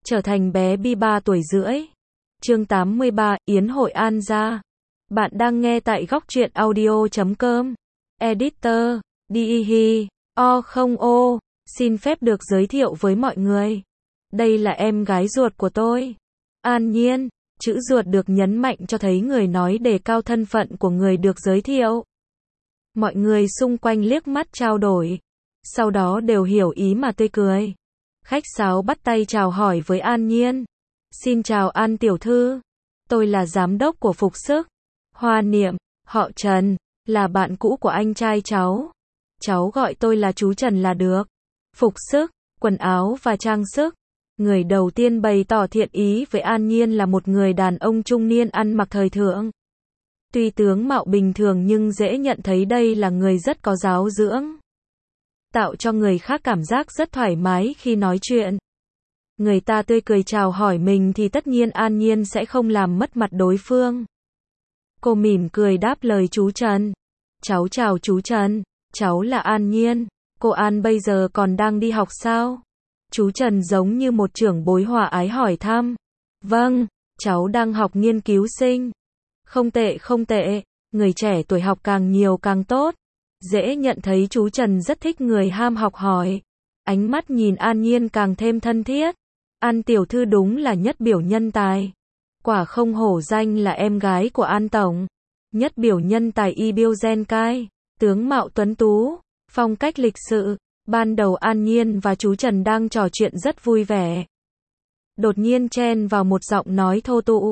trở thành bé Bi 3 tuổi rưỡi. Chương 83, Yến hội An gia. Bạn đang nghe tại góc truyện audio.com. Editor, Dihi, O không O, xin phép được giới thiệu với mọi người. Đây là em gái ruột của tôi. An Nhiên, chữ ruột được nhấn mạnh cho thấy người nói đề cao thân phận của người được giới thiệu. Mọi người xung quanh liếc mắt trao đổi. Sau đó đều hiểu ý mà tươi cười. Khách sáo bắt tay chào hỏi với An Nhiên. Xin chào An tiểu thư. Tôi là giám đốc của Phục Sức. Hoa Niệm, họ Trần, là bạn cũ của anh trai cháu. Cháu gọi tôi là chú Trần là được. Phục Sức, quần áo và trang sức. Người đầu tiên bày tỏ thiện ý với An Nhiên là một người đàn ông trung niên ăn mặc thời thượng. Tuy tướng mạo bình thường nhưng dễ nhận thấy đây là người rất có giáo dưỡng. Tạo cho người khác cảm giác rất thoải mái khi nói chuyện. Người ta tươi cười chào hỏi mình thì tất nhiên An Nhiên sẽ không làm mất mặt đối phương. Cô mỉm cười đáp lời chú Trần. Cháu chào chú Trần, cháu là An Nhiên. Cô An bây giờ còn đang đi học sao? Chú Trần giống như một trưởng bối hòa ái hỏi thăm. Vâng, cháu đang học nghiên cứu sinh. Không tệ không tệ, người trẻ tuổi học càng nhiều càng tốt. Dễ nhận thấy chú Trần rất thích người ham học hỏi. Ánh mắt nhìn An Nhiên càng thêm thân thiết. An tiểu thư đúng là nhất biểu nhân tài. Quả không hổ danh là em gái của An tổng. Nhất biểu nhân tài y biêu gen cai. Tướng mạo tuấn tú, phong cách lịch sự. Ban đầu An Nhiên và chú Trần đang trò chuyện rất vui vẻ. Đột nhiên chen vào một giọng nói thô tục.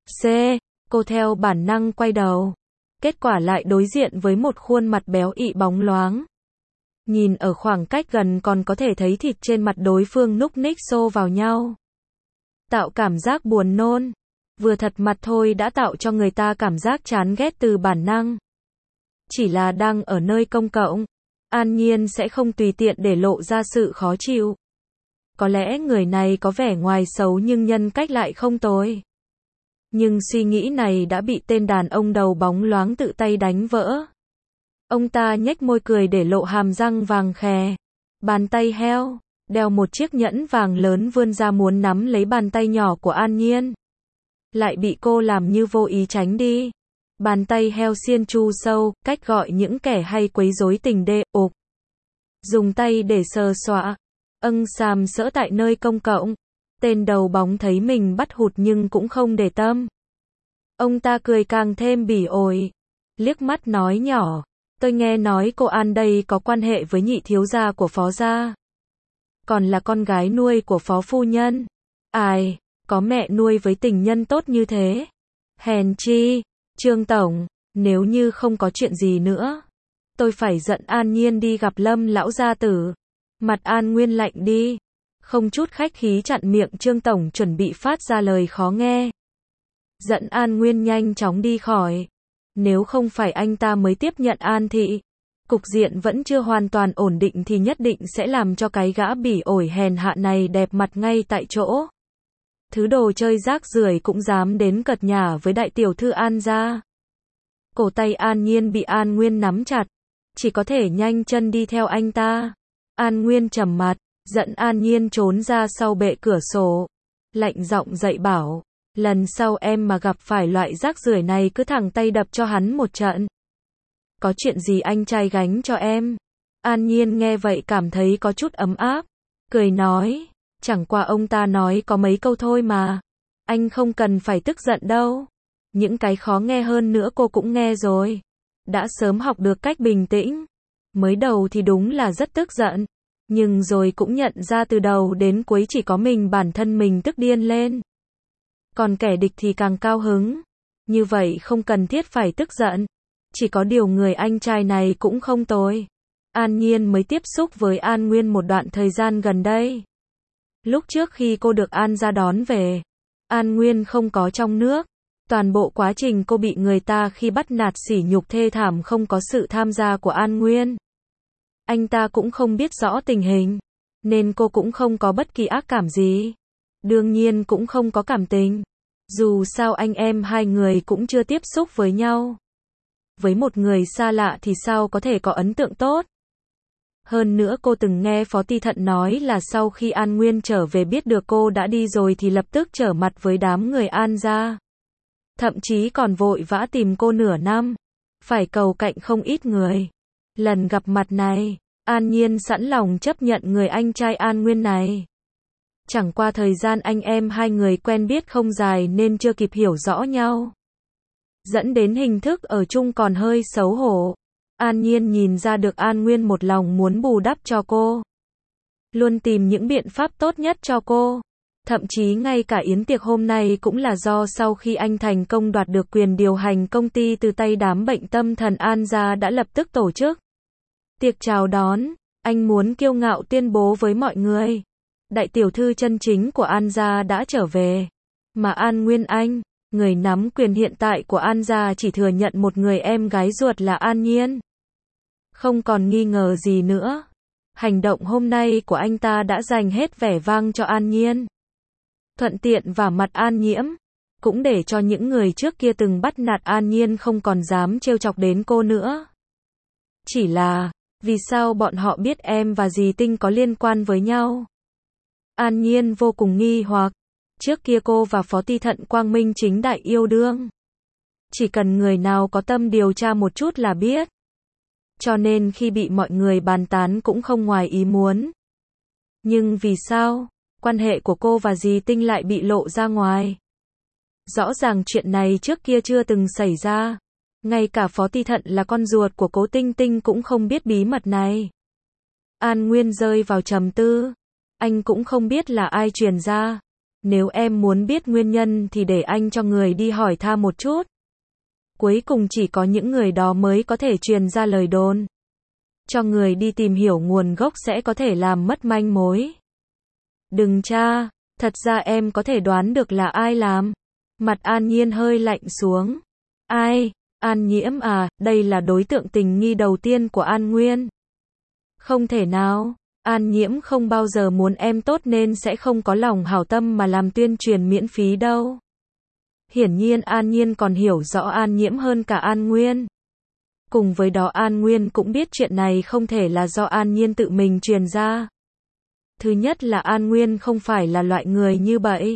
Cô theo bản năng quay đầu. Kết quả lại đối diện với một khuôn mặt béo ị bóng loáng. Nhìn ở khoảng cách gần còn có thể thấy thịt trên mặt đối phương núc ních xô vào nhau. Tạo cảm giác buồn nôn. Vừa thật mặt thôi đã tạo cho người ta cảm giác chán ghét từ bản năng. Chỉ là đang ở nơi công cộng, An Nhiên sẽ không tùy tiện để lộ ra sự khó chịu. Có lẽ người này có vẻ ngoài xấu nhưng nhân cách lại không tồi. Nhưng suy nghĩ này đã bị tên đàn ông đầu bóng loáng tự tay đánh vỡ. Ông ta nhếch môi cười để lộ hàm răng vàng khè. Bàn tay heo, đeo một chiếc nhẫn vàng lớn vươn ra muốn nắm lấy bàn tay nhỏ của An Nhiên. Lại bị cô làm như vô ý tránh đi. Bàn tay heo xiên chu sâu, cách gọi những kẻ hay quấy rối tình đê, ục. Dùng tay để sờ soạ. Sàm sỡ tại nơi công cộng. Tên đầu bóng thấy mình bắt hụt nhưng cũng không để tâm. Ông ta cười càng thêm bỉ ổi. Liếc mắt nói nhỏ. Tôi nghe nói cô An đây có quan hệ với nhị thiếu gia của phó gia. Còn là con gái nuôi của phó phu nhân. Ai, có mẹ nuôi với tình nhân tốt như thế. Hèn chi, Trương tổng, nếu như không có chuyện gì nữa. Tôi phải dẫn An Nhiên đi gặp Lâm lão gia tử. Mặt An Nguyên lạnh đi. Không chút khách khí chặn miệng Trương tổng chuẩn bị phát ra lời khó nghe. Dẫn An Nguyên nhanh chóng đi khỏi. Nếu không phải anh ta mới tiếp nhận An thị, cục diện vẫn chưa hoàn toàn ổn định thì nhất định sẽ làm cho cái gã bỉ ổi hèn hạ này đẹp mặt ngay tại chỗ. Thứ đồ chơi rác rưởi cũng dám đến cợt nhả với đại tiểu thư An gia. Cổ tay An Nhiên bị An Nguyên nắm chặt, chỉ có thể nhanh chân đi theo anh ta. An Nguyên trầm mặt, dẫn An Nhiên trốn ra sau bệ cửa sổ. Lạnh giọng dạy bảo, lần sau em mà gặp phải loại rác rưởi này cứ thẳng tay đập cho hắn một trận. Có chuyện gì anh trai gánh cho em. An Nhiên nghe vậy cảm thấy có chút ấm áp. Cười nói, chẳng qua ông ta nói có mấy câu thôi mà. Anh không cần phải tức giận đâu. Những cái khó nghe hơn nữa cô cũng nghe rồi. Đã sớm học được cách bình tĩnh. Mới đầu thì đúng là rất tức giận. Nhưng rồi cũng nhận ra từ đầu đến cuối chỉ có mình bản thân mình tức điên lên. Còn kẻ địch thì càng cao hứng. Như vậy không cần thiết phải tức giận. Chỉ có điều người anh trai này cũng không tồi. An Nhiên mới tiếp xúc với An Nguyên một đoạn thời gian gần đây. Lúc trước khi cô được An gia đón về, An Nguyên không có trong nước. Toàn bộ quá trình cô bị người ta khi bắt nạt sỉ nhục thê thảm không có sự tham gia của An Nguyên. Anh ta cũng không biết rõ tình hình, nên cô cũng không có bất kỳ ác cảm gì. Đương nhiên cũng không có cảm tình. Dù sao anh em hai người cũng chưa tiếp xúc với nhau. Với một người xa lạ thì sao có thể có ấn tượng tốt. Hơn nữa cô từng nghe Phó Ti Thận nói là sau khi An Nguyên trở về biết được cô đã đi rồi thì lập tức trở mặt với đám người An gia. Thậm chí còn vội vã tìm cô nửa năm. Phải cầu cạnh không ít người. Lần gặp mặt này, An Nhiên sẵn lòng chấp nhận người anh trai An Nguyên này. Chẳng qua thời gian anh em hai người quen biết không dài nên chưa kịp hiểu rõ nhau. Dẫn đến hình thức ở chung còn hơi xấu hổ. An Nhiên nhìn ra được An Nguyên một lòng muốn bù đắp cho cô. Luôn tìm những biện pháp tốt nhất cho cô. Thậm chí ngay cả yến tiệc hôm nay cũng là do sau khi anh thành công đoạt được quyền điều hành công ty từ tay đám bệnh tâm thần An gia đã lập tức tổ chức. Tiệc chào đón, anh muốn kiêu ngạo tuyên bố với mọi người. Đại tiểu thư chân chính của An gia đã trở về. Mà An Nguyên Anh, người nắm quyền hiện tại của An gia chỉ thừa nhận một người em gái ruột là An Nhiên. Không còn nghi ngờ gì nữa. Hành động hôm nay của anh ta đã dành hết vẻ vang cho An Nhiên. Thuận tiện vả mặt An Nhiễm. Cũng để cho những người trước kia từng bắt nạt An Nhiên không còn dám trêu chọc đến cô nữa. Chỉ là, vì sao bọn họ biết em và dì Tinh có liên quan với nhau? An Nhiên vô cùng nghi hoặc. Trước kia cô và Phó Ti Thận quang minh chính đại yêu đương. Chỉ cần người nào có tâm điều tra một chút là biết. Cho nên khi bị mọi người bàn tán cũng không ngoài ý muốn. Nhưng vì sao, quan hệ của cô và dì Tinh lại bị lộ ra ngoài? Rõ ràng chuyện này trước kia chưa từng xảy ra. Ngay cả Phó Ti Thận là con ruột của Cố Tinh Tinh cũng không biết bí mật này. An Nguyên rơi vào trầm tư. Anh cũng không biết là ai truyền ra. Nếu em muốn biết nguyên nhân thì để anh cho người đi hỏi tha một chút. Cuối cùng chỉ có những người đó mới có thể truyền ra lời đồn. Cho người đi tìm hiểu nguồn gốc sẽ có thể làm mất manh mối. Đừng tra, thật ra em có thể đoán được là ai làm. Mặt An Nhiên hơi lạnh xuống. Ai? An Nhiễm à, đây là đối tượng tình nghi đầu tiên của An Nguyên. Không thể nào, An Nhiễm không bao giờ muốn em tốt nên sẽ không có lòng hảo tâm mà làm tuyên truyền miễn phí đâu. Hiển nhiên An Nhiên còn hiểu rõ An Nhiễm hơn cả An Nguyên. Cùng với đó An Nguyên cũng biết chuyện này không thể là do An Nhiên tự mình truyền ra. Thứ nhất là An Nguyên không phải là loại người như vậy.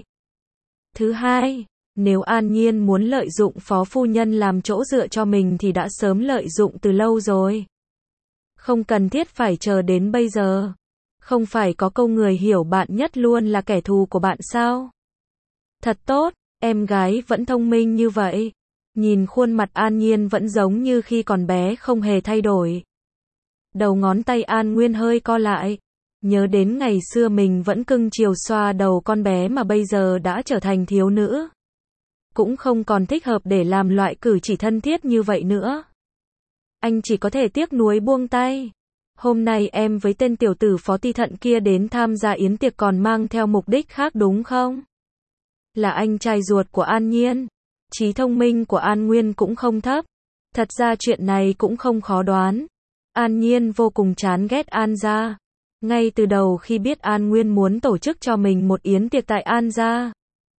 Thứ hai, nếu An Nhiên muốn lợi dụng Phó phu nhân làm chỗ dựa cho mình thì đã sớm lợi dụng từ lâu rồi. Không cần thiết phải chờ đến bây giờ. Không phải có câu người hiểu bạn nhất luôn là kẻ thù của bạn sao? Thật tốt, em gái vẫn thông minh như vậy. Nhìn khuôn mặt An Nhiên vẫn giống như khi còn bé không hề thay đổi. Đầu ngón tay An Nguyên hơi co lại. Nhớ đến ngày xưa mình vẫn cưng chiều xoa đầu con bé mà bây giờ đã trở thành thiếu nữ. Cũng không còn thích hợp để làm loại cử chỉ thân thiết như vậy nữa. Anh chỉ có thể tiếc nuối buông tay. Hôm nay em với tên tiểu tử Phó Ti Thận kia đến tham gia yến tiệc còn mang theo mục đích khác đúng không? Là anh trai ruột của An Nhiên. Trí thông minh của An Nguyên cũng không thấp. Thật ra chuyện này cũng không khó đoán. An Nhiên vô cùng chán ghét An gia. Ngay từ đầu khi biết An Nguyên muốn tổ chức cho mình một yến tiệc tại An gia,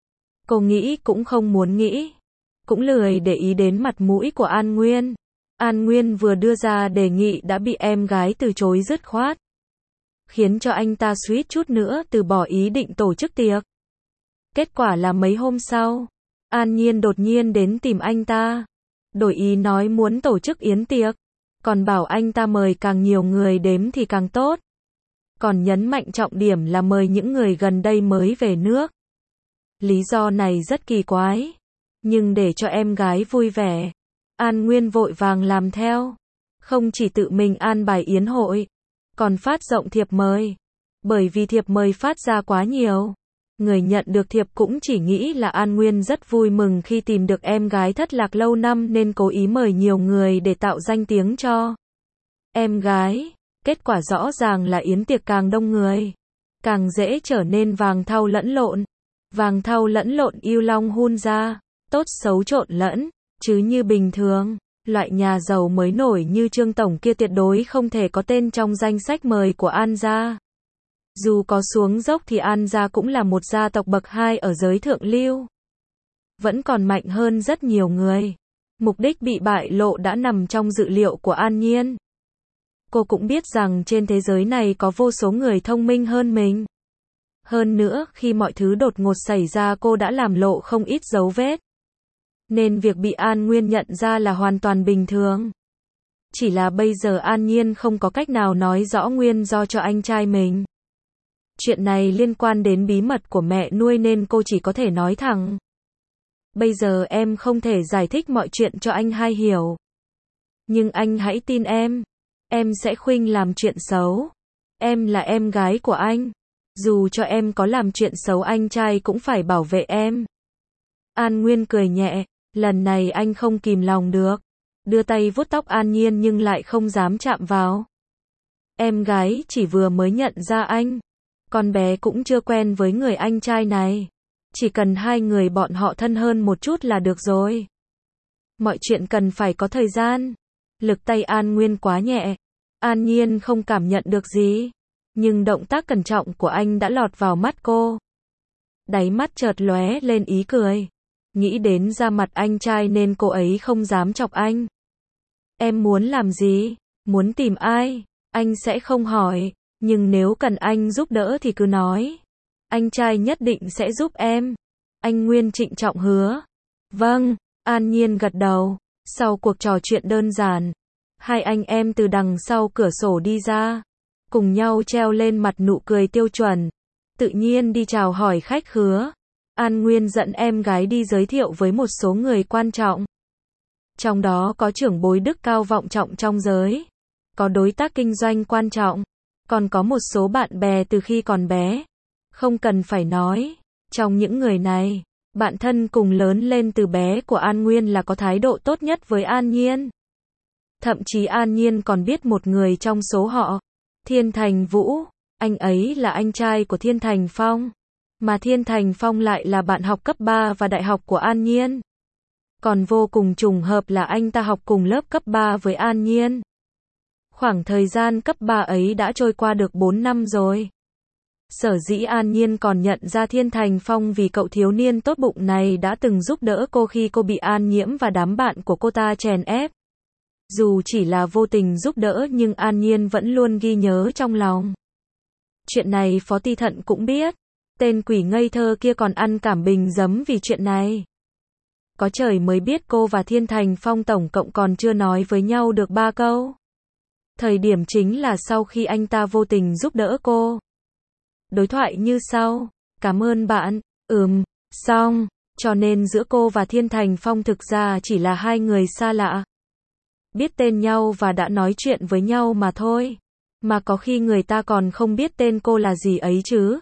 cô nghĩ cũng không muốn nghĩ. Cũng lười để ý đến mặt mũi của An Nguyên. An Nguyên vừa đưa ra đề nghị đã bị em gái từ chối dứt khoát. Khiến cho anh ta suýt chút nữa từ bỏ ý định tổ chức tiệc. Kết quả là mấy hôm sau, An Nhiên đột nhiên đến tìm anh ta. Đổi ý nói muốn tổ chức yến tiệc. Còn bảo anh ta mời càng nhiều người đến thì càng tốt. Còn nhấn mạnh trọng điểm là mời những người gần đây mới về nước. Lý do này rất kỳ quái. Nhưng để cho em gái vui vẻ, An Nguyên vội vàng làm theo. Không chỉ tự mình an bài yến hội, còn phát rộng thiệp mời. Bởi vì thiệp mời phát ra quá nhiều. Người nhận được thiệp cũng chỉ nghĩ là An Nguyên rất vui mừng khi tìm được em gái thất lạc lâu năm nên cố ý mời nhiều người để tạo danh tiếng cho em gái. Kết quả rõ ràng là yến tiệc càng đông người, càng dễ trở nên vàng thau lẫn lộn. Vàng thau lẫn lộn yêu long hun ra, tốt xấu trộn lẫn, chứ như bình thường, loại nhà giàu mới nổi như Trương Tổng kia tuyệt đối không thể có tên trong danh sách mời của An gia. Dù có xuống dốc thì An gia cũng là một gia tộc bậc 2 ở giới thượng lưu. Vẫn còn mạnh hơn rất nhiều người. Mục đích bị bại lộ đã nằm trong dự liệu của An Nhiên. Cô cũng biết rằng trên thế giới này có vô số người thông minh hơn mình. Hơn nữa, khi mọi thứ đột ngột xảy ra cô đã làm lộ không ít dấu vết. Nên việc bị An Nguyên nhận ra là hoàn toàn bình thường. Chỉ là bây giờ An Nhiên không có cách nào nói rõ nguyên do cho anh trai mình. Chuyện này liên quan đến bí mật của mẹ nuôi nên cô chỉ có thể nói thẳng. Bây giờ em không thể giải thích mọi chuyện cho anh hai hiểu. Nhưng anh hãy tin em sẽ khuyên làm chuyện xấu. Em là em gái của anh. Dù cho em có làm chuyện xấu anh trai cũng phải bảo vệ em. An Nguyên cười nhẹ, lần này anh không kìm lòng được. Đưa tay vuốt tóc An Nhiên nhưng lại không dám chạm vào. Em gái chỉ vừa mới nhận ra anh. Con bé cũng chưa quen với người anh trai này. Chỉ cần hai người bọn họ thân hơn một chút là được rồi. Mọi chuyện cần phải có thời gian. Lực tay An Nguyên quá nhẹ. An Nhiên không cảm nhận được gì. Nhưng động tác cẩn trọng của anh đã lọt vào mắt cô. Đáy mắt chợt lóe lên ý cười. Nghĩ đến da mặt anh trai nên cô ấy không dám chọc anh. Em muốn làm gì? Muốn tìm ai? Anh sẽ không hỏi. Nhưng nếu cần anh giúp đỡ thì cứ nói. Anh trai nhất định sẽ giúp em. Anh Nguyên trịnh trọng hứa. Vâng, An Nhiên gật đầu. Sau cuộc trò chuyện đơn giản, hai anh em từ đằng sau cửa sổ đi ra. Cùng nhau treo lên mặt nụ cười tiêu chuẩn. Tự nhiên đi chào hỏi khách khứa. An Nguyên dẫn em gái đi giới thiệu với một số người quan trọng. Trong đó có trưởng bối đức cao vọng trọng trong giới. Có đối tác kinh doanh quan trọng. Còn có một số bạn bè từ khi còn bé. Không cần phải nói. Trong những người này, bạn thân cùng lớn lên từ bé của An Nguyên là có thái độ tốt nhất với An Nhiên. Thậm chí An Nhiên còn biết một người trong số họ. Thiên Thành Vũ. Anh ấy là anh trai của Thiên Thành Phong. Mà Thiên Thành Phong lại là bạn học cấp 3 và đại học của An Nhiên. Còn vô cùng trùng hợp là anh ta học cùng lớp cấp 3 với An Nhiên. Khoảng thời gian cấp 3 ấy đã trôi qua được 4 năm rồi. Sở dĩ An Nhiên còn nhận ra Thiên Thành Phong vì cậu thiếu niên tốt bụng này đã từng giúp đỡ cô khi cô bị An Nhiễm và đám bạn của cô ta chèn ép. Dù chỉ là vô tình giúp đỡ nhưng An Nhiên vẫn luôn ghi nhớ trong lòng. Chuyện này Phó Ti Thận cũng biết. Tên quỷ ngây thơ kia còn ăn cảm bình giấm vì chuyện này. Có trời mới biết cô và Thiên Thành Phong tổng cộng còn chưa nói với nhau được 3 câu. Thời điểm chính là sau khi anh ta vô tình giúp đỡ cô. Đối thoại như sau. Cảm ơn bạn. Xong. Cho nên giữa cô và Thiên Thành Phong thực ra chỉ là hai người xa lạ. Biết tên nhau và đã nói chuyện với nhau mà thôi. Mà có khi người ta còn không biết tên cô là gì ấy chứ.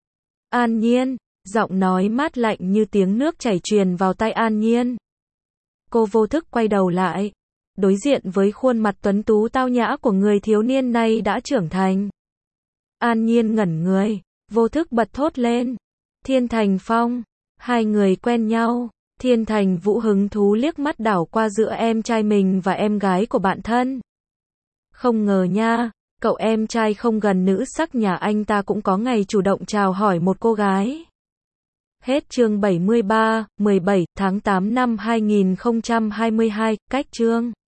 An Nhiên. Giọng nói mát lạnh như tiếng nước chảy truyền vào tai An Nhiên. Cô vô thức quay đầu lại. Đối diện với khuôn mặt tuấn tú tao nhã của người thiếu niên này đã trưởng thành. An Nhiên ngẩn người. Vô thức bật thốt lên. Thiên Thành Phong. Hai người quen nhau. Thiên Thành Vũ hứng thú liếc mắt đảo qua giữa em trai mình và em gái của bạn thân. Không ngờ nha, cậu em trai không gần nữ sắc nhà anh ta cũng có ngày chủ động chào hỏi một cô gái. Hết chương 73, 17 tháng 8 năm 2022, cách chương